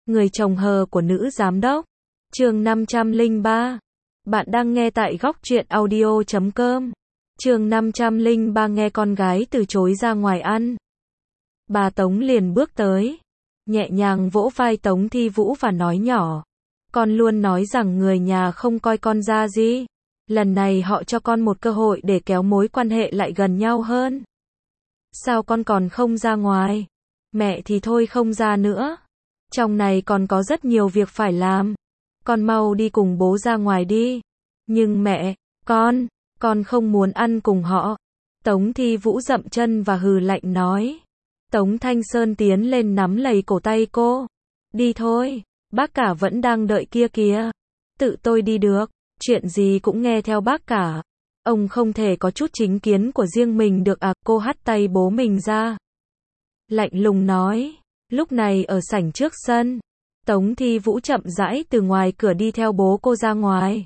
Người chồng hờ của nữ giám đốc. Chương 503. Bạn đang nghe tại góc truyện audio.com. Chương 503 nghe con gái từ chối ra ngoài ăn. Bà Tống liền bước tới, nhẹ nhàng vỗ vai Tống Thi Vũ và nói nhỏ. Con luôn nói rằng người nhà không coi con ra gì. Lần này họ cho con một cơ hội để kéo mối quan hệ lại gần nhau hơn. Sao con còn không ra ngoài? Mẹ thì thôi không ra nữa. Trong này còn có rất nhiều việc phải làm. Con mau đi cùng bố ra ngoài đi. Nhưng mẹ, con không muốn ăn cùng họ. Tống Thi Vũ dậm chân và hừ lạnh nói. Tống Thanh Sơn tiến lên nắm lấy cổ tay cô. Đi thôi, bác cả vẫn đang đợi kia kìa. Tự tôi đi được, chuyện gì cũng nghe theo bác cả. Ông không thể có chút chính kiến của riêng mình được à? Cô hất tay bố mình ra. Lạnh lùng nói. Lúc này ở sảnh trước sân, Tống Thi Vũ chậm rãi từ ngoài cửa đi theo bố cô ra ngoài.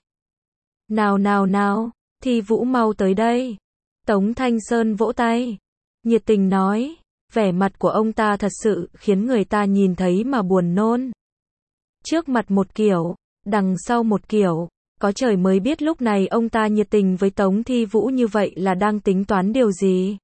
Nào, Thi Vũ mau tới đây. Tống Thanh Sơn vỗ tay, nhiệt tình nói. Vẻ mặt của ông ta thật sự khiến người ta nhìn thấy mà buồn nôn. Trước mặt một kiểu, đằng sau một kiểu. Có trời mới biết lúc này ông ta nhiệt tình với Tống Thi Vũ như vậy là đang tính toán điều gì.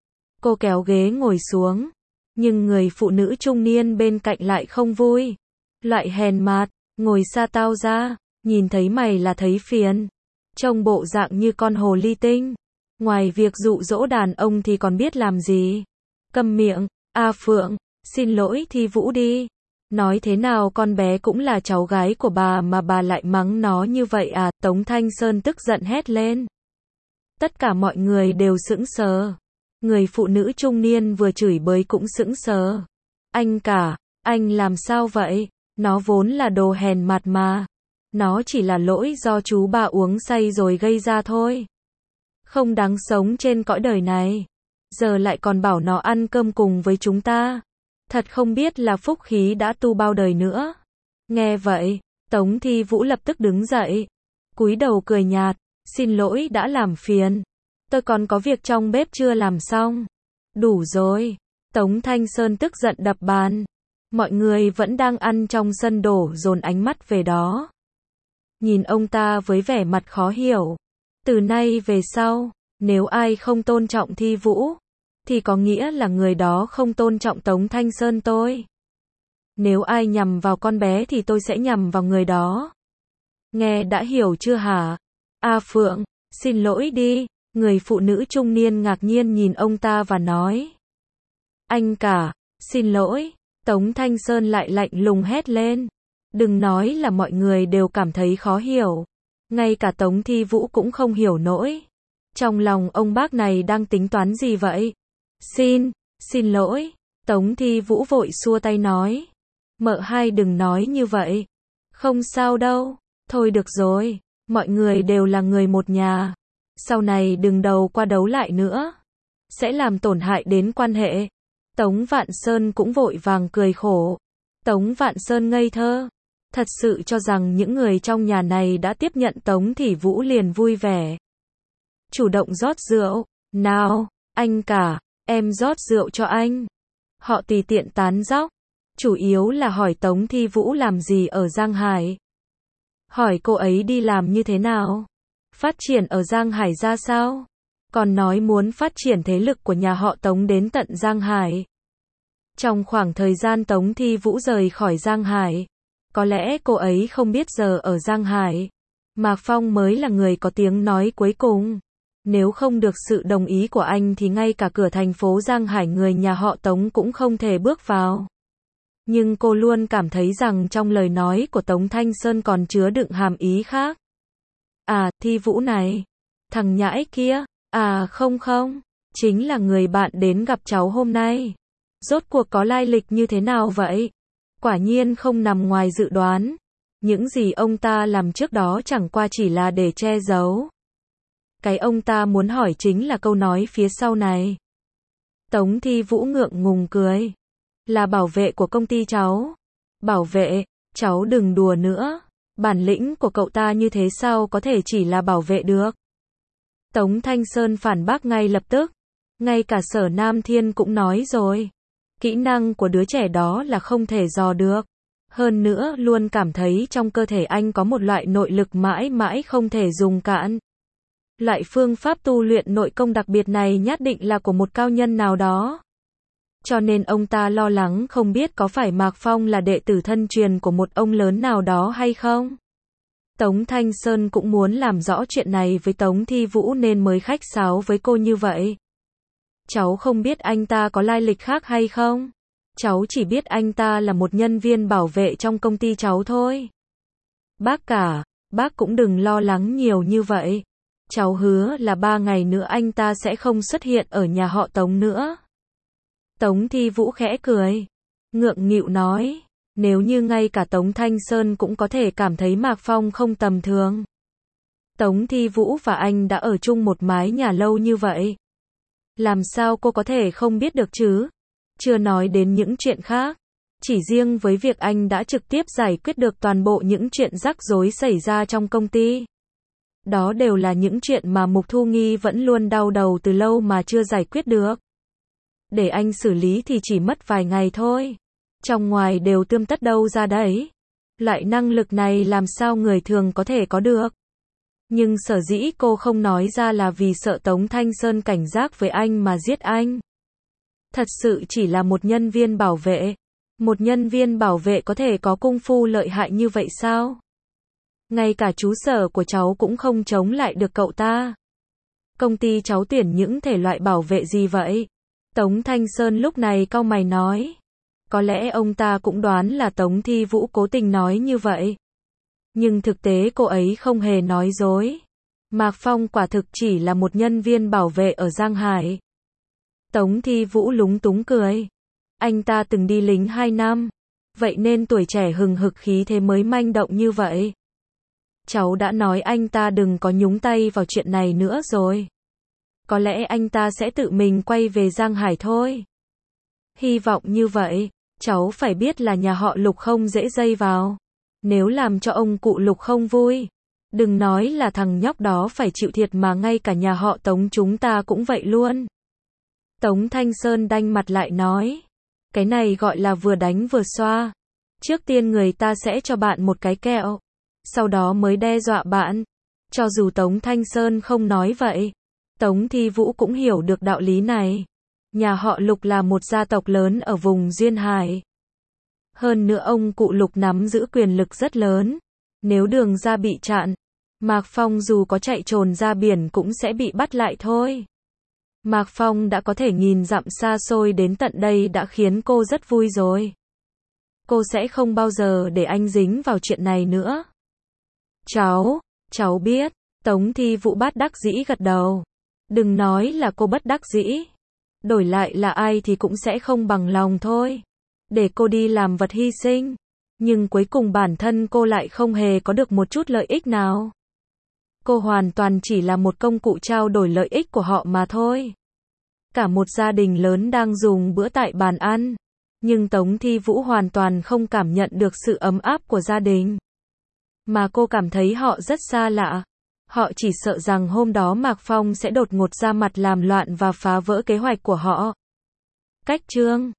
Cô kéo ghế ngồi xuống. Nhưng người phụ nữ trung niên bên cạnh lại không vui. Loại hèn mạt, ngồi xa tao ra, nhìn thấy mày là thấy phiền. Trông bộ dạng như con hồ ly tinh. Ngoài việc dụ dỗ đàn ông thì còn biết làm gì. Câm miệng, A Phượng, xin lỗi Thi Vũ đi. Nói thế nào con bé cũng là cháu gái của bà mà bà lại mắng nó như vậy à? Tống Thanh Sơn tức giận hét lên. Tất cả mọi người đều sững sờ. Người phụ nữ trung niên vừa chửi bới cũng sững sờ. Anh cả, anh làm sao vậy? Nó vốn là đồ hèn mặt mà. Nó chỉ là lỗi do chú bà uống say rồi gây ra thôi. Không đáng sống trên cõi đời này. Giờ lại còn bảo nó ăn cơm cùng với chúng ta. Thật không biết là phúc khí đã tu bao đời nữa. Nghe vậy, Tống Thi Vũ lập tức đứng dậy. Cúi đầu cười nhạt. Xin lỗi đã làm phiền. Tôi còn có việc trong bếp chưa làm xong. Đủ rồi. Tống Thanh Sơn tức giận đập bàn. Mọi người vẫn đang ăn trong sân đổ dồn ánh mắt về đó. Nhìn ông ta với vẻ mặt khó hiểu. Từ nay về sau, nếu ai không tôn trọng Thi Vũ, thì có nghĩa là người đó không tôn trọng Tống Thanh Sơn tôi. Nếu ai nhằm vào con bé thì tôi sẽ nhằm vào người đó. Nghe đã hiểu chưa hả? A Phượng, xin lỗi đi. Người phụ nữ trung niên ngạc nhiên nhìn ông ta và nói. Anh cả, xin lỗi. Tống Thanh Sơn lại lạnh lùng hét lên. Đừng nói là mọi người đều cảm thấy khó hiểu. Ngay cả Tống Thi Vũ cũng không hiểu nổi. Trong lòng ông bác này đang tính toán gì vậy? Xin lỗi. Tống Thi Vũ vội xua tay nói. Mợ hai đừng nói như vậy. Không sao đâu. Thôi được rồi. Mọi người đều là người một nhà. Sau này đừng đầu qua đấu lại nữa. Sẽ làm tổn hại đến quan hệ. Tống Vạn Sơn cũng vội vàng cười khổ. Tống Vạn Sơn ngây thơ. Thật sự cho rằng những người trong nhà này đã tiếp nhận Tống Thi Vũ liền vui vẻ. Chủ động rót rượu. Nào, anh cả, em rót rượu cho anh. Họ tùy tiện tán dóc. Chủ yếu là hỏi Tống Thi Vũ làm gì ở Giang Hải. Hỏi cô ấy đi làm như thế nào. Phát triển ở Giang Hải ra sao? Còn nói muốn phát triển thế lực của nhà họ Tống đến tận Giang Hải. Trong khoảng thời gian Tống Thi Vũ rời khỏi Giang Hải, có lẽ cô ấy không biết giờ ở Giang Hải, Mạc Phong mới là người có tiếng nói cuối cùng. Nếu không được sự đồng ý của anh thì ngay cả cửa thành phố Giang Hải người nhà họ Tống cũng không thể bước vào. Nhưng cô luôn cảm thấy rằng trong lời nói của Tống Thanh Sơn còn chứa đựng hàm ý khác. À, Thi Vũ này. Thằng nhãi kia. À không, chính là người bạn đến gặp cháu hôm nay. Rốt cuộc có lai lịch như thế nào vậy? Quả nhiên không nằm ngoài dự đoán. Những gì ông ta làm trước đó chẳng qua chỉ là để che giấu. Cái ông ta muốn hỏi chính là câu nói phía sau này. Tống Thi Vũ ngượng ngùng cười. Là bảo vệ của công ty cháu. Bảo vệ, cháu đừng đùa nữa. Bản lĩnh của cậu ta như thế sao có thể chỉ là bảo vệ được. Tống Thanh Sơn phản bác ngay lập tức. Ngay cả Sở Nam Thiên cũng nói rồi. Kỹ năng của đứa trẻ đó là không thể dò được. Hơn nữa luôn cảm thấy trong cơ thể anh có một loại nội lực mãi mãi không thể dùng cạn. Loại phương pháp tu luyện nội công đặc biệt này nhất định là của một cao nhân nào đó. Cho nên ông ta lo lắng không biết có phải Mạc Phong là đệ tử thân truyền của một ông lớn nào đó hay không. Tống Thanh Sơn cũng muốn làm rõ chuyện này với Tống Thi Vũ nên mới khách sáo với cô như vậy. Cháu không biết anh ta có lai lịch khác hay không? Cháu chỉ biết anh ta là một nhân viên bảo vệ trong công ty cháu thôi. Bác cả, bác cũng đừng lo lắng nhiều như vậy. Cháu hứa là 3 ngày nữa anh ta sẽ không xuất hiện ở nhà họ Tống nữa. Tống Thi Vũ khẽ cười. Ngượng nghịu nói. Nếu như ngay cả Tống Thanh Sơn cũng có thể cảm thấy Mạc Phong không tầm thường. Tống Thi Vũ và anh đã ở chung một mái nhà lâu như vậy. Làm sao cô có thể không biết được chứ? Chưa nói đến những chuyện khác. Chỉ riêng với việc anh đã trực tiếp giải quyết được toàn bộ những chuyện rắc rối xảy ra trong công ty. Đó đều là những chuyện mà Mục Thu Nghi vẫn luôn đau đầu từ lâu mà chưa giải quyết được. Để anh xử lý thì chỉ mất vài ngày thôi. Trong ngoài đều tươm tất đâu ra đấy. Loại năng lực này làm sao người thường có thể có được. Nhưng sở dĩ cô không nói ra là vì sợ Tống Thanh Sơn cảnh giác với anh mà giết anh. Thật sự chỉ là một nhân viên bảo vệ. Một nhân viên bảo vệ có thể có công phu lợi hại như vậy sao? Ngay cả chú Sở của cháu cũng không chống lại được cậu ta. Công ty cháu tuyển những thể loại bảo vệ gì vậy? Tống Thanh Sơn lúc này cau mày nói. Có lẽ ông ta cũng đoán là Tống Thi Vũ cố tình nói như vậy. Nhưng thực tế cô ấy không hề nói dối. Mạc Phong quả thực chỉ là một nhân viên bảo vệ ở Giang Hải. Tống Thi Vũ lúng túng cười. Anh ta từng đi lính 2 năm. Vậy nên tuổi trẻ hừng hực khí thế mới manh động như vậy. Cháu đã nói anh ta đừng có nhúng tay vào chuyện này nữa rồi. Có lẽ anh ta sẽ tự mình quay về Giang Hải thôi. Hy vọng như vậy. Cháu phải biết là nhà họ Lục không dễ dây vào. Nếu làm cho ông cụ Lục không vui. Đừng nói là thằng nhóc đó phải chịu thiệt mà ngay cả nhà họ Tống chúng ta cũng vậy luôn. Tống Thanh Sơn đanh mặt lại nói. Cái này gọi là vừa đánh vừa xoa. Trước tiên người ta sẽ cho bạn một cái kẹo. Sau đó mới đe dọa bạn. Cho dù Tống Thanh Sơn không nói vậy. Tống Thi Vũ cũng hiểu được đạo lý này. Nhà họ Lục là một gia tộc lớn ở vùng Duyên Hải. Hơn nữa ông cụ Lục nắm giữ quyền lực rất lớn. Nếu đường ra bị chặn, Mạc Phong dù có chạy trồn ra biển cũng sẽ bị bắt lại thôi. Mạc Phong đã có thể nghìn dặm xa xôi đến tận đây đã khiến cô rất vui rồi. Cô sẽ không bao giờ để anh dính vào chuyện này nữa. Cháu biết. Tống Thi Vũ bất đắc dĩ gật đầu. Đừng nói là cô bất đắc dĩ. Đổi lại là ai thì cũng sẽ không bằng lòng thôi. Để cô đi làm vật hy sinh. Nhưng cuối cùng bản thân cô lại không hề có được một chút lợi ích nào. Cô hoàn toàn chỉ là một công cụ trao đổi lợi ích của họ mà thôi. Cả một gia đình lớn đang dùng bữa tại bàn ăn. Nhưng Tống Thi Vũ hoàn toàn không cảm nhận được sự ấm áp của gia đình. Mà cô cảm thấy họ rất xa lạ. Họ chỉ sợ rằng hôm đó Mạc Phong sẽ đột ngột ra mặt làm loạn và phá vỡ kế hoạch của họ. Cách chương